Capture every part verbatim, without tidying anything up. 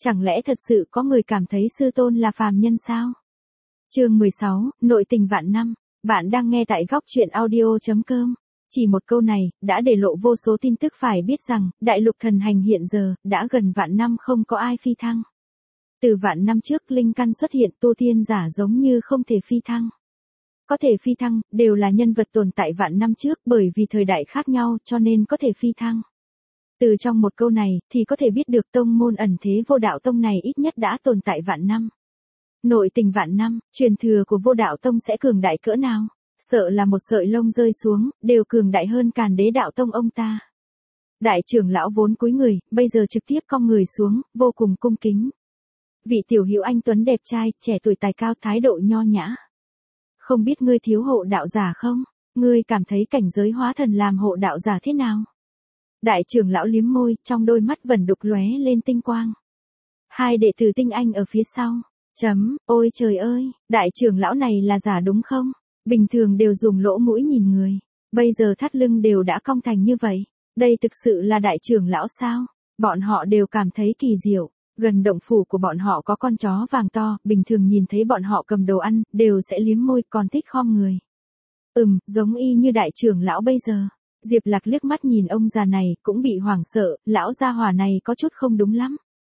Chẳng lẽ thật sự có người cảm thấy sư tôn là phàm nhân sao? Chương mười sáu, nội tình vạn năm. Bạn đang nghe tại góc truyện audio chấm com. Chỉ một câu này, đã để lộ vô số tin tức. Phải biết rằng, đại lục thần hành hiện giờ, đã gần vạn năm không có ai phi thăng. Từ vạn năm trước linh căn xuất hiện, tu tiên giả giống như không thể phi thăng. Có thể phi thăng, đều là nhân vật tồn tại vạn năm trước, bởi vì thời đại khác nhau, cho nên có thể phi thăng. Từ trong một câu này, thì có thể biết được tông môn ẩn thế Vô Đạo Tông này ít nhất đã tồn tại vạn năm. Nội tình vạn năm, truyền thừa của Vô Đạo Tông sẽ cường đại cỡ nào? Sợ là một sợi lông rơi xuống, đều cường đại hơn Càn Đế Đạo Tông ông ta. Đại trưởng lão vốn cúi người, bây giờ trực tiếp cong người xuống, vô cùng cung kính. Vị tiểu hữu anh tuấn đẹp trai, trẻ tuổi tài cao, thái độ nho nhã. Không biết ngươi thiếu hộ đạo giả không? Ngươi cảm thấy cảnh giới hóa thần làm hộ đạo giả thế nào? Đại trưởng lão liếm môi, trong đôi mắt vẩn đục lóe lên tinh quang. Hai đệ tử tinh anh ở phía sau. Chấm, ôi trời ơi, đại trưởng lão này là giả đúng không? Bình thường đều dùng lỗ mũi nhìn người. Bây giờ thắt lưng đều đã cong thành như vậy. Đây thực sự là đại trưởng lão sao? Bọn họ đều cảm thấy kỳ diệu. Gần động phủ của bọn họ có con chó vàng to, bình thường nhìn thấy bọn họ cầm đồ ăn, đều sẽ liếm môi, còn thích khom người. Ừm, giống y như đại trưởng lão bây giờ. Diệp Lạc liếc mắt nhìn ông già này, cũng bị hoảng sợ, lão gia hỏa này có chút không đúng lắm.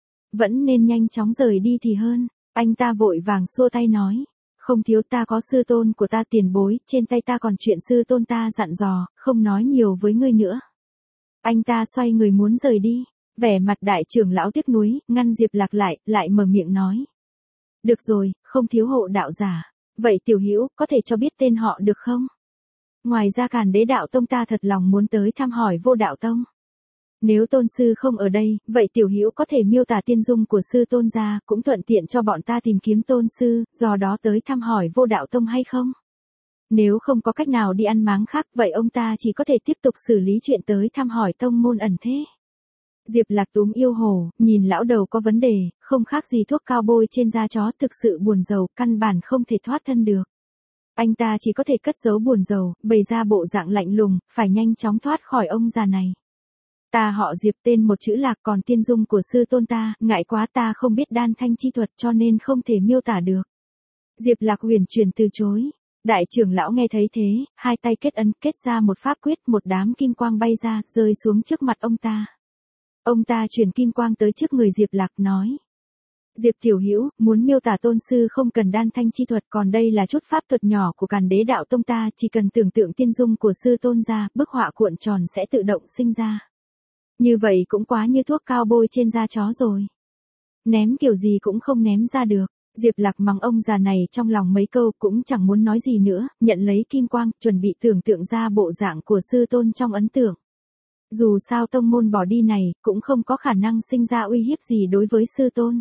Vẫn nên nhanh chóng rời đi thì hơn. Anh ta vội vàng xua tay nói. Không thiếu, ta có sư tôn của ta tiền bối, trên tay ta còn chuyện sư tôn ta dặn dò, không nói nhiều với ngươi nữa. Anh ta xoay người muốn rời đi. Vẻ mặt đại trưởng lão tiếc nuối, ngăn Diệp Lạc lại, lại mở miệng nói. Được rồi, không thiếu hộ đạo giả. Vậy tiểu hữu, có thể cho biết tên họ được không? Ngoài ra Càn Đế Đạo Tông ta thật lòng muốn tới thăm hỏi Vô Đạo Tông. Nếu tôn sư không ở đây, vậy tiểu hữu có thể miêu tả tiên dung của sư tôn ra, cũng thuận tiện cho bọn ta tìm kiếm tôn sư, do đó tới thăm hỏi Vô Đạo Tông hay không? Nếu không có cách nào đi ăn máng khác, vậy ông ta chỉ có thể tiếp tục xử lý chuyện tới thăm hỏi tông môn ẩn thế. Diệp Lạc túm yêu hồ, nhìn lão đầu có vấn đề, không khác gì thuốc cao bôi trên da chó, thực sự buồn rầu, căn bản không thể thoát thân được. Anh ta chỉ có thể cất giấu buồn rầu, bày ra bộ dạng lạnh lùng, phải nhanh chóng thoát khỏi ông già này. Ta họ Diệp, tên một chữ Lạc, còn tiên dung của sư tôn ta, ngại quá ta không biết đan thanh chi thuật cho nên không thể miêu tả được. Diệp Lạc huyền chuyển từ chối. Đại trưởng lão nghe thấy thế, hai tay kết ấn, kết ra một pháp quyết, một đám kim quang bay ra, rơi xuống trước mặt ông ta. Ông ta chuyển kim quang tới trước người Diệp Lạc nói. Diệp tiểu hữu, muốn miêu tả tôn sư không cần đan thanh chi thuật, còn đây là chút pháp thuật nhỏ của Càn Đế Đạo Tông ta, chỉ cần tưởng tượng tiên dung của sư tôn ra, bức họa cuộn tròn sẽ tự động sinh ra. Như vậy cũng quá như thuốc cao bôi trên da chó rồi. Ném kiểu gì cũng không ném ra được. Diệp Lạc mắng ông già này trong lòng mấy câu, cũng chẳng muốn nói gì nữa, nhận lấy kim quang, chuẩn bị tưởng tượng ra bộ dạng của sư tôn trong ấn tượng. Dù sao tông môn bỏ đi này, cũng không có khả năng sinh ra uy hiếp gì đối với sư tôn.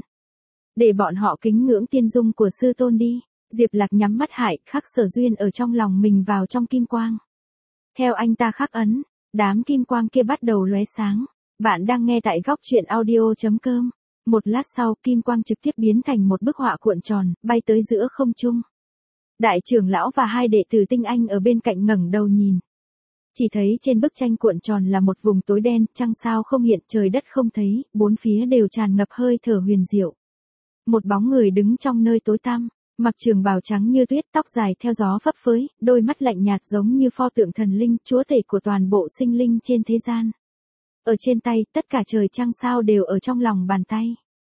Để bọn họ kính ngưỡng tiên dung của sư tôn đi. Diệp Lạc nhắm mắt hại, khắc sở duyên ở trong lòng mình vào trong kim quang. Theo anh ta khắc ấn, đám kim quang kia bắt đầu lóe sáng. Bạn đang nghe tại góc truyện audio chấm com. Một lát sau, kim quang trực tiếp biến thành một bức họa cuộn tròn, bay tới giữa không trung. Đại trưởng lão và hai đệ tử tinh anh ở bên cạnh ngẩng đầu nhìn. Chỉ thấy trên bức tranh cuộn tròn là một vùng tối đen, trăng sao không hiện, trời đất không thấy, bốn phía đều tràn ngập hơi thở huyền diệu. Một bóng người đứng trong nơi tối tăm, mặc trường bào trắng như tuyết, tóc dài theo gió phấp phới, đôi mắt lạnh nhạt giống như pho tượng thần linh, chúa tể của toàn bộ sinh linh trên thế gian. Ở trên tay, tất cả trời trăng sao đều ở trong lòng bàn tay.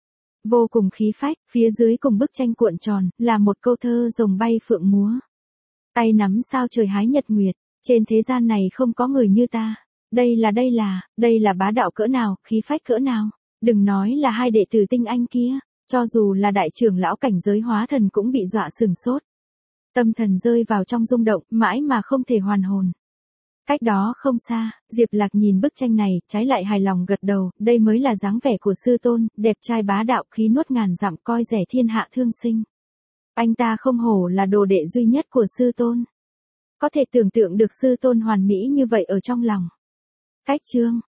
Vô cùng khí phách, phía dưới cùng bức tranh cuộn tròn, là một câu thơ rồng bay phượng múa. Tay nắm sao trời hái nhật nguyệt, trên thế gian này không có người như ta. Đây là đây là, đây là bá đạo cỡ nào, khí phách cỡ nào. Đừng nói là hai đệ tử tinh anh kia, cho dù là đại trưởng lão cảnh giới hóa thần cũng bị dọa sừng sốt. Tâm thần rơi vào trong rung động, mãi mà không thể hoàn hồn. Cách đó không xa, Diệp Lạc nhìn bức tranh này, trái lại hài lòng gật đầu, đây mới là dáng vẻ của sư tôn, đẹp trai bá đạo, khí nuốt ngàn dặm, coi rẻ thiên hạ thương sinh. Anh ta không hổ là đồ đệ duy nhất của sư tôn. Có thể tưởng tượng được sư tôn hoàn mỹ như vậy ở trong lòng. Cách chương